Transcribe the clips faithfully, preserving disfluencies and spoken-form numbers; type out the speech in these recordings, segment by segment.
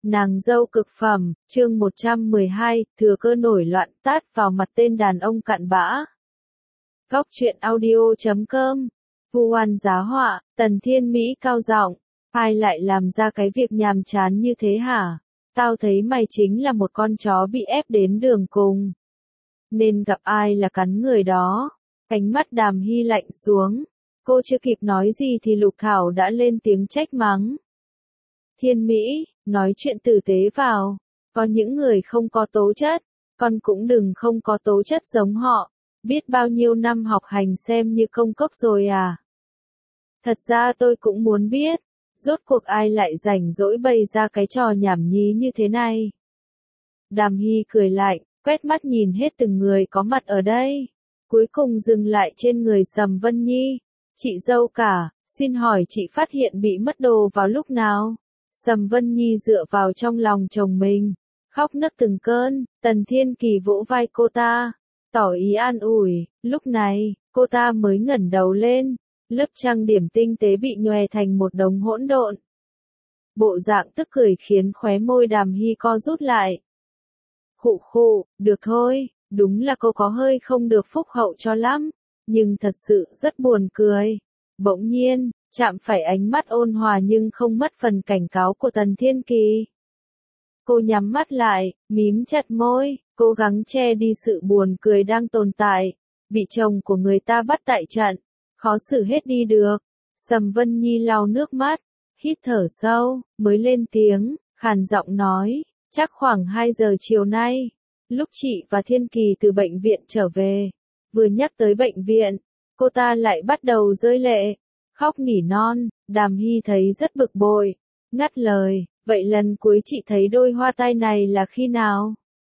Nàng dâu cực phẩm, chương một trăm mười hai, thừa cơ nổi loạn tát vào mặt tên đàn ông cặn bã. Góc truyện audio chấm com, vu oan giá họa, Tần Thiên Mỹ cao giọng, ai lại làm ra cái việc nhàm chán như thế hả? Tao thấy mày chính là một con chó bị ép đến đường cùng. Nên gặp ai là cắn người đó. Ánh mắt Đàm Hy lạnh xuống. Cô chưa kịp nói gì thì Lục Thảo đã lên tiếng trách mắng. Thiên Mỹ, nói chuyện tử tế vào. Có những người không có tố chất, con cũng đừng không có tố chất giống họ. Biết bao nhiêu năm học hành xem như công cốc rồi à? Thật ra tôi cũng muốn biết, rốt cuộc ai lại rảnh rỗi bày ra cái trò nhảm nhí như thế này. Đàm Hy cười lạnh, quét mắt nhìn hết từng người có mặt ở đây. Cuối cùng dừng lại trên người Sầm Vân Nhi. Chị dâu cả, xin hỏi chị phát hiện bị mất đồ vào lúc nào? Sầm Vân Nhi dựa vào trong lòng chồng mình, khóc nức từng cơn. Tần Thiên Kỳ vỗ vai cô ta, tỏ ý an ủi. Lúc này, cô ta mới ngẩng đầu lên, lớp trang điểm tinh tế bị nhòe thành một đống hỗn độn. Bộ dạng tức cười khiến khóe môi Đàm Hy co rút lại. Khụ khụ, được thôi, đúng là cô có hơi không được phúc hậu cho lắm, nhưng thật sự rất buồn cười. Bỗng nhiên, chạm phải ánh mắt ôn hòa nhưng không mất phần cảnh cáo của Tần Thiên Kỳ. Cô nhắm mắt lại, mím chặt môi, cố gắng che đi sự buồn cười đang tồn tại. Bị chồng của người ta bắt tại trận, khó xử hết đi được. Sầm Vân Nhi lau nước mắt, hít thở sâu, mới lên tiếng, khàn giọng nói, chắc khoảng hai giờ chiều nay, lúc chị và Thiên Kỳ từ bệnh viện trở về, vừa nhắc tới bệnh viện, cô ta lại bắt đầu rơi lệ, khóc nỉ non. Đàm Hy thấy rất bực bội, ngắt lời, vậy lần cuối chị thấy đôi hoa tai này là khi nào?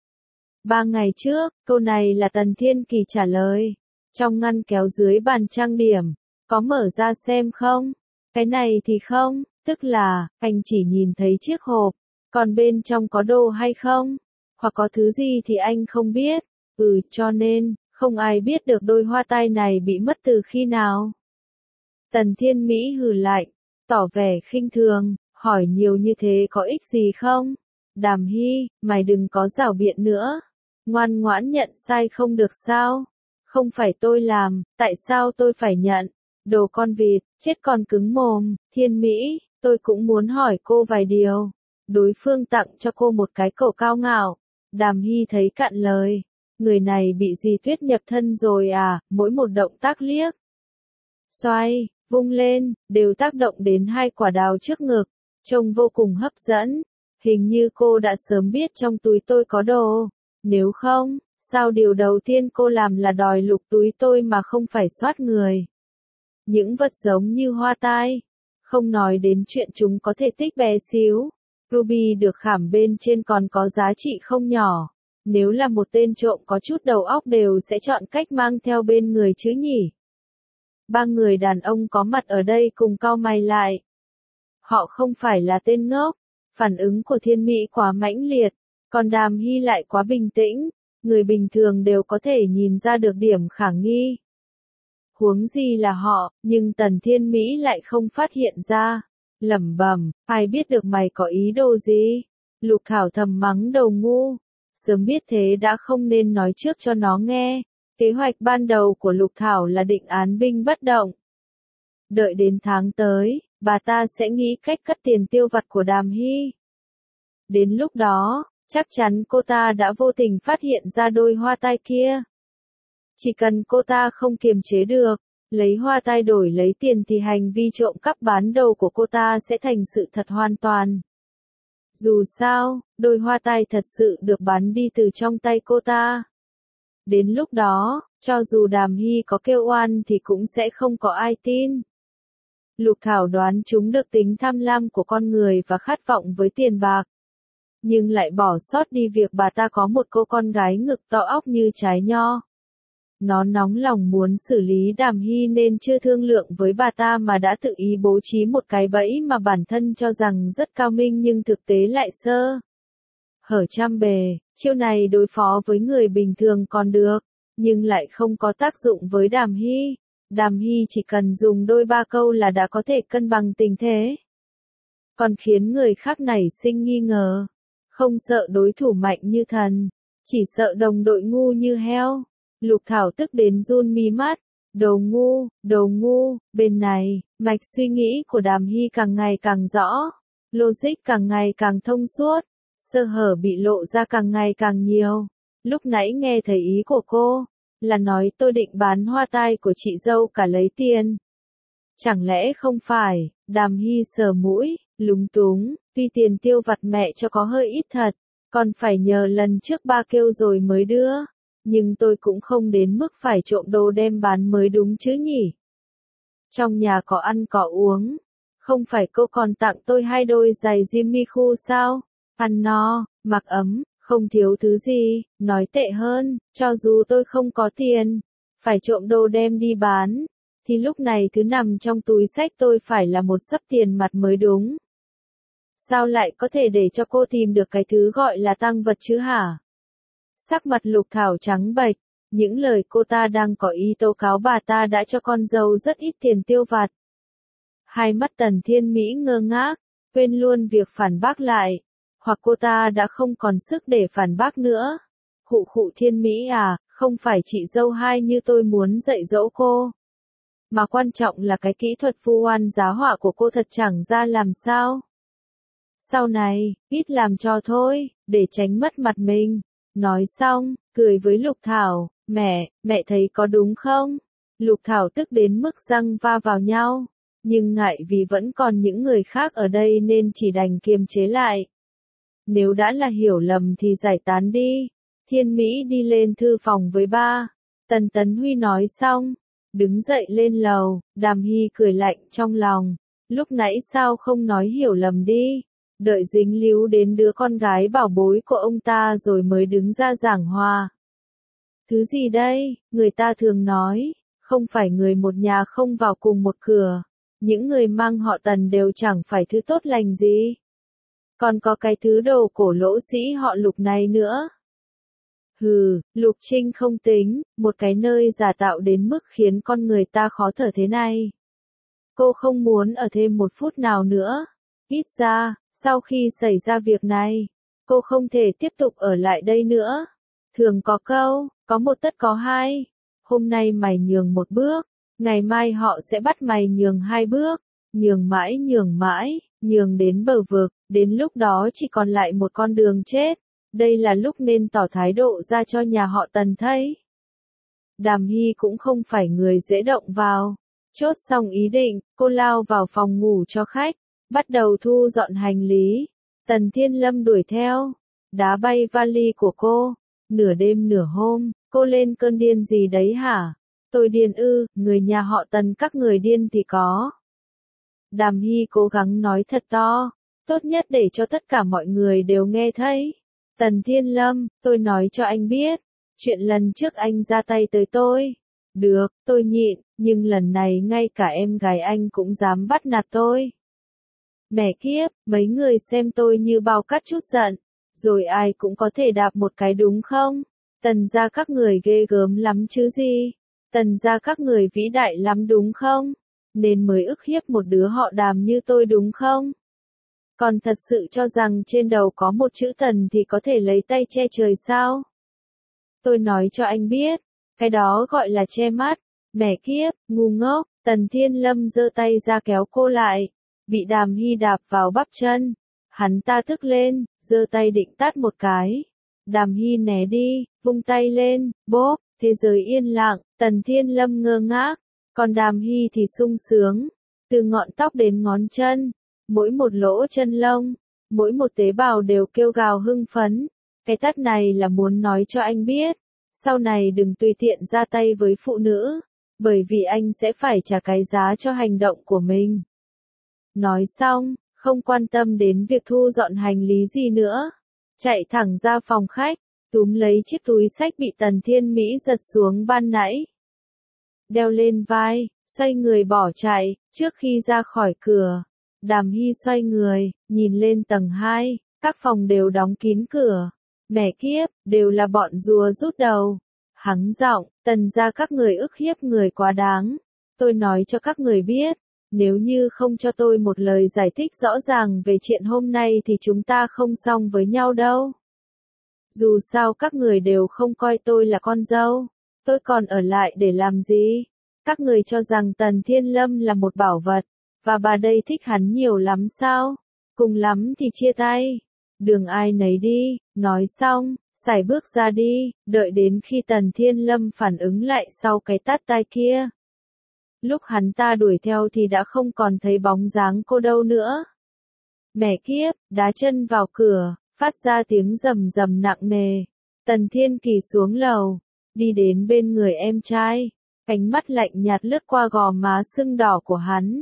Ba ngày trước, câu này là Tần Thiên Kỳ trả lời. Trong ngăn kéo dưới bàn trang điểm, có mở ra xem không? Cái này thì không, tức là, anh chỉ nhìn thấy chiếc hộp, còn bên trong có đồ hay không? Hoặc có thứ gì thì anh không biết, ừ cho nên, không ai biết được đôi hoa tai này bị mất từ khi nào. Tần Thiên Mỹ hừ lạnh, tỏ vẻ khinh thường, hỏi nhiều như thế có ích gì không? Đàm Hy, mày đừng có giảo biện nữa, ngoan ngoãn nhận sai không được sao? Không phải tôi làm, tại sao tôi phải nhận? Đồ con vịt, chết con cứng mồm. Thiên Mỹ, tôi cũng muốn hỏi cô vài điều. Đối phương tặng cho cô một cái cổ cao ngạo. Đàm Hy thấy cạn lời. Người này bị gì tuyết nhập thân rồi à? Mỗi một động tác liếc, xoay, vung lên, đều tác động đến hai quả đào trước ngực. Trông vô cùng hấp dẫn. Hình như cô đã sớm biết trong túi tôi có đồ. Nếu không, sao điều đầu tiên cô làm là đòi lục túi tôi mà không phải soát người? Những vật giống như hoa tai, không nói đến chuyện chúng có thể tích bé xíu. Ruby được khảm bên trên còn có giá trị không nhỏ. Nếu là một tên trộm có chút đầu óc đều sẽ chọn cách mang theo bên người chứ nhỉ? Ba người đàn ông có mặt ở đây cùng cau mày lại. Họ không phải là tên ngốc. Phản ứng của Thiên Mỹ quá mãnh liệt, còn Đàm Hy lại quá bình tĩnh. Người bình thường đều có thể nhìn ra được điểm khả nghi. Huống gì là họ, nhưng Tần Thiên Mỹ lại không phát hiện ra. Lẩm bẩm, ai biết được mày có ý đồ gì? Lục Thảo thầm mắng đầu ngu. Sớm biết thế đã không nên nói trước cho nó nghe. Kế hoạch ban đầu của Lục Thảo là định án binh bất động. Đợi đến tháng tới, bà ta sẽ nghĩ cách cắt tiền tiêu vặt của Đàm Hy. Đến lúc đó, chắc chắn cô ta đã vô tình phát hiện ra đôi hoa tai kia. Chỉ cần cô ta không kiềm chế được, lấy hoa tai đổi lấy tiền thì hành vi trộm cắp bán đầu của cô ta sẽ thành sự thật hoàn toàn. Dù sao, đôi hoa tai thật sự được bán đi từ trong tay cô ta. Đến lúc đó, cho dù Đàm Hy có kêu oan thì cũng sẽ không có ai tin. Lục Thảo đoán chúng được tính tham lam của con người và khát vọng với tiền bạc. Nhưng lại bỏ sót đi việc bà ta có một cô con gái ngực to óc như trái nho. Nó nóng lòng muốn xử lý Đàm Hy nên chưa thương lượng với bà ta mà đã tự ý bố trí một cái bẫy mà bản thân cho rằng rất cao minh nhưng thực tế lại sơ hở trăm bề. Chiêu này đối phó với người bình thường còn được, nhưng lại không có tác dụng với Đàm Hy. Đàm Hy chỉ cần dùng đôi ba câu là đã có thể cân bằng tình thế. còn khiến người khác nảy sinh nghi ngờ. Không sợ đối thủ mạnh như thần, chỉ sợ đồng đội ngu như heo. Lục Thảo tức đến run mi mắt. Đồ ngu, đồ ngu, bên này, mạch suy nghĩ của Đàm Hy càng ngày càng rõ. Logic càng ngày càng thông suốt. Sơ hở bị lộ ra càng ngày càng nhiều. Lúc nãy nghe thấy ý của cô, là nói tôi định bán hoa tai của chị dâu cả lấy tiền. Chẳng lẽ không phải, Đàm Hy sờ mũi, lúng túng, tuy tiền tiêu vặt mẹ cho có hơi ít thật, còn phải nhờ lần trước ba kêu rồi mới đưa. Nhưng tôi cũng không đến mức phải trộm đồ đem bán mới đúng chứ nhỉ. Trong nhà có ăn có uống, không phải cô còn tặng tôi hai đôi giày Jimmy Choo sao? Ăn no, mặc ấm, không thiếu thứ gì, nói tệ hơn, cho dù tôi không có tiền, phải trộm đồ đem đi bán, thì lúc này thứ nằm trong túi xách tôi phải là một xấp tiền mặt mới đúng. Sao lại có thể để cho cô tìm được cái thứ gọi là tang vật chứ hả? Sắc mặt Lục Thảo trắng bệch, những lời cô ta đang có ý tố cáo bà ta đã cho con dâu rất ít tiền tiêu vặt. Hai mắt Tần Thiên Mỹ ngơ ngác, quên luôn việc phản bác lại, hoặc cô ta đã không còn sức để phản bác nữa. Khụ khụ Thiên Mỹ à, không phải chị dâu hai như tôi muốn dạy dỗ cô. Mà quan trọng là cái kỹ thuật vu oan giá họa của cô thật chẳng ra làm sao. Sau này, ít làm cho thôi, để tránh mất mặt mình. Nói xong, cười với Lục Thảo, mẹ, mẹ thấy có đúng không? Lục Thảo tức đến mức răng va vào nhau, nhưng ngại vì vẫn còn những người khác ở đây nên chỉ đành kiềm chế lại. Nếu đã là hiểu lầm thì giải tán đi. Thiên Mỹ đi lên thư phòng với ba. Tần Tấn Huy nói xong, đứng dậy lên lầu, Đàm Hy cười lạnh trong lòng. Lúc nãy sao không nói hiểu lầm đi? Đợi dính líu đến đứa con gái bảo bối của ông ta rồi mới đứng ra giảng hòa. Thứ gì đây, người ta thường nói, không phải người một nhà không vào cùng một cửa. Những người mang họ Tần đều chẳng phải thứ tốt lành gì. Còn có cái thứ đồ cổ lỗ sĩ họ Lục này nữa. Hừ, Lục Trinh không tính, một cái nơi giả tạo đến mức khiến con người ta khó thở thế này. Cô không muốn ở thêm một phút nào nữa. Ít ra, sau khi xảy ra việc này, cô không thể tiếp tục ở lại đây nữa. Thường có câu, có một tất có hai. Hôm nay mày nhường một bước, ngày mai họ sẽ bắt mày nhường hai bước. Nhường mãi nhường mãi, nhường đến bờ vực, đến lúc đó chỉ còn lại một con đường chết. Đây là lúc nên tỏ thái độ ra cho nhà họ Tần thấy. Đàm Hy cũng không phải người dễ động vào. Chốt xong ý định, cô lao vào phòng ngủ cho khách, bắt đầu thu dọn hành lý. Tần Thiên Lâm đuổi theo, đá bay vali của cô. Nửa đêm nửa hôm, cô lên cơn điên gì đấy hả? Tôi điên ư, người nhà họ Tần các người điên thì có. Đàm Hy cố gắng nói thật to, tốt nhất để cho tất cả mọi người đều nghe thấy. Tần Thiên Lâm, tôi nói cho anh biết, chuyện lần trước anh ra tay tới tôi. Được, tôi nhịn, nhưng lần này ngay cả em gái anh cũng dám bắt nạt tôi. Mẹ kiếp, mấy người xem tôi như bao cát chút giận, rồi ai cũng có thể đạp một cái đúng không? Tần gia các người ghê gớm lắm chứ gì? Tần gia các người vĩ đại lắm đúng không? Nên mới ức hiếp một đứa họ Đàm như tôi đúng không? Còn thật sự cho rằng trên đầu có một chữ Tần thì có thể lấy tay che trời sao? Tôi nói cho anh biết, cái đó gọi là che mắt. Mẹ kiếp, ngu ngốc. Tần Thiên Lâm giơ tay ra kéo cô lại, bị Đàm Hy đạp vào bắp chân. Hắn ta tức lên, giơ tay định tát một cái. Đàm Hy né đi, vung tay lên, bốp, thế giới yên lặng. Tần Thiên Lâm ngơ ngác, còn Đàm Hy thì sung sướng. Từ ngọn tóc đến ngón chân, mỗi một lỗ chân lông, mỗi một tế bào đều kêu gào hưng phấn. Cái tát này là muốn nói cho anh biết, sau này đừng tùy tiện ra tay với phụ nữ, bởi vì anh sẽ phải trả cái giá cho hành động của mình. Nói xong, không quan tâm đến việc thu dọn hành lý gì nữa, chạy thẳng ra phòng khách, túm lấy chiếc túi xách bị Tần Thiên Mỹ giật xuống ban nãy. Đeo lên vai, xoay người bỏ chạy. Trước khi ra khỏi cửa, Đàm Hy xoay người, nhìn lên tầng hai, các phòng đều đóng kín cửa. Mẹ kiếp, đều là bọn rùa rút đầu. Hắng giọng, Tần gia các người ức hiếp người quá đáng. Tôi nói cho các người biết, Nếu như không cho tôi một lời giải thích rõ ràng về chuyện hôm nay thì chúng ta không xong với nhau đâu. Dù sao các người đều không coi tôi là con dâu, tôi còn ở lại để làm gì? Các người cho rằng Tần Thiên Lâm là một bảo vật, và bà đây thích hắn nhiều lắm sao? Cùng lắm thì chia tay. Đường ai nấy đi, nói xong, sải bước ra đi, đợi đến khi Tần Thiên Lâm phản ứng lại sau cái tát tai kia. Lúc hắn ta đuổi theo thì đã không còn thấy bóng dáng cô đâu nữa. Mẹ kiếp, đá chân vào cửa, phát ra tiếng rầm rầm nặng nề. Tần Thiên Kỳ xuống lầu, đi đến bên người em trai, ánh mắt lạnh nhạt lướt qua gò má sưng đỏ của hắn.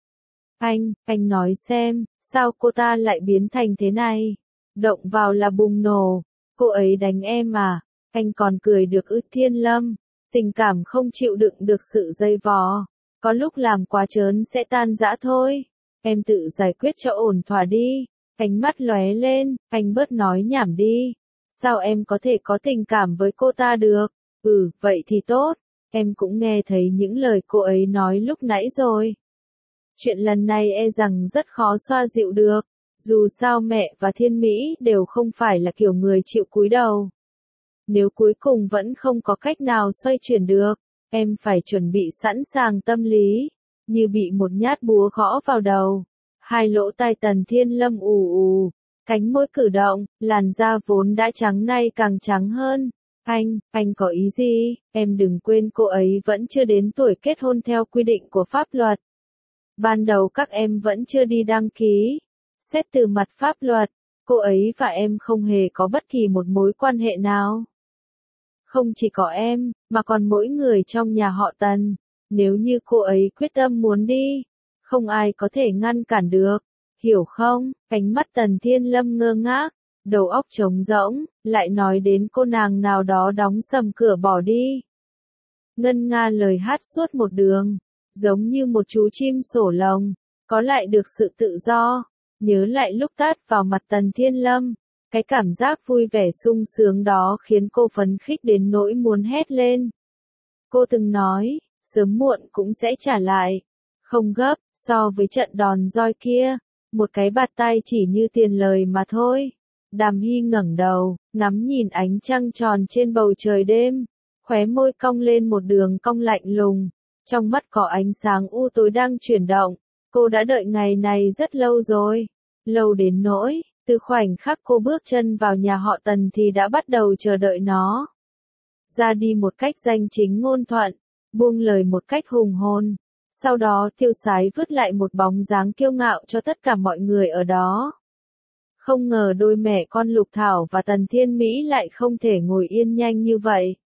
Anh, anh nói xem, sao cô ta lại biến thành thế này? Động vào là bùng nổ, cô ấy đánh em à? Anh còn cười được ư? Thiên Lâm, tình cảm không chịu đựng được sự dây vò, có lúc làm quá trớn sẽ tan rã thôi. Em tự giải quyết cho ổn thỏa đi. Ánh mắt lóe lên, anh bớt nói nhảm đi. Sao em có thể có tình cảm với cô ta được? Ừ, vậy thì tốt. Em cũng nghe thấy những lời cô ấy nói lúc nãy rồi. Chuyện lần này e rằng rất khó xoa dịu được. Dù sao mẹ và Thiên Mỹ đều không phải là kiểu người chịu cúi đầu. Nếu cuối cùng vẫn không có cách nào xoay chuyển được, em phải chuẩn bị sẵn sàng tâm lý, như bị một nhát búa gõ vào đầu. Hai lỗ tai Tần Thiên Lâm ù ù, cánh môi cử động, làn da vốn đã trắng nay càng trắng hơn. Anh, anh có ý gì? Em đừng quên cô ấy vẫn chưa đến tuổi kết hôn theo quy định của pháp luật. Ban đầu các em vẫn chưa đi đăng ký. Xét từ mặt pháp luật, cô ấy và em không hề có bất kỳ một mối quan hệ nào. Không chỉ có em, mà còn mỗi người trong nhà họ Tần. Nếu như cô ấy quyết tâm muốn đi, không ai có thể ngăn cản được. Hiểu không? Cánh mắt Tần Thiên Lâm ngơ ngác, đầu óc trống rỗng, lại nói đến cô nàng nào đó đóng sầm cửa bỏ đi. Ngân nga lời hát suốt một đường, giống như một chú chim sổ lồng, có lại được sự tự do. Nhớ lại lúc tát vào mặt Tần Thiên Lâm, cái cảm giác vui vẻ sung sướng đó khiến cô phấn khích đến nỗi muốn hét lên. Cô từng nói, sớm muộn cũng sẽ trả lại. Không gấp, so với trận đòn roi kia, một cái bạt tay chỉ như tiền lời mà thôi. Đàm Hy ngẩng đầu, ngắm nhìn ánh trăng tròn trên bầu trời đêm, khóe môi cong lên một đường cong lạnh lùng, trong mắt có ánh sáng u tối đang chuyển động. Cô đã đợi ngày này rất lâu rồi, lâu đến nỗi, từ khoảnh khắc cô bước chân vào nhà họ Tần thì đã bắt đầu chờ đợi nó. Ra đi một cách danh chính ngôn thuận, buông lời một cách hùng hồn, sau đó tiêu sái vứt lại một bóng dáng kiêu ngạo cho tất cả mọi người ở đó. Không ngờ đôi mẹ con Lục Thảo và Tần Thiên Mỹ lại không thể ngồi yên nhanh như vậy.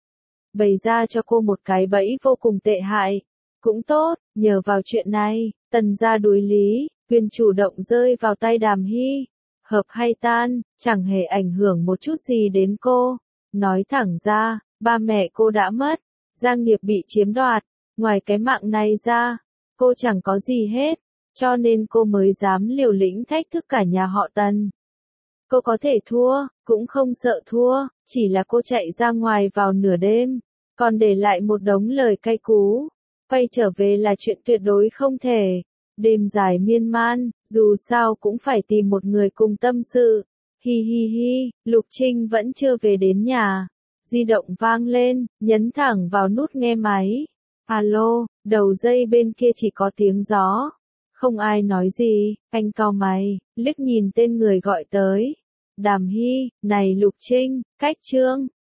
Bày ra cho cô một cái bẫy vô cùng tệ hại. Cũng tốt, nhờ vào chuyện này, Tần gia đối lý, quyền chủ động rơi vào tay Đàm Hy. Hợp hay tan, chẳng hề ảnh hưởng một chút gì đến cô. Nói thẳng ra, ba mẹ cô đã mất, Giang Nghiệp bị chiếm đoạt, ngoài cái mạng này ra, cô chẳng có gì hết, cho nên cô mới dám liều lĩnh thách thức cả nhà họ Tần. Cô có thể thua, cũng không sợ thua, chỉ là cô chạy ra ngoài vào nửa đêm, còn để lại một đống lời cay cú. Quay trở về là chuyện tuyệt đối không thể. Đêm dài miên man, dù sao cũng phải tìm một người cùng tâm sự. Hi hi hi, Lục Trinh vẫn chưa về đến nhà. Di động vang lên, nhấn thẳng vào nút nghe máy. Alo, đầu dây bên kia chỉ có tiếng gió. Không ai nói gì, anh cau mày, liếc nhìn tên người gọi tới. Đàm Hy, này Lục Trinh, cách Trương,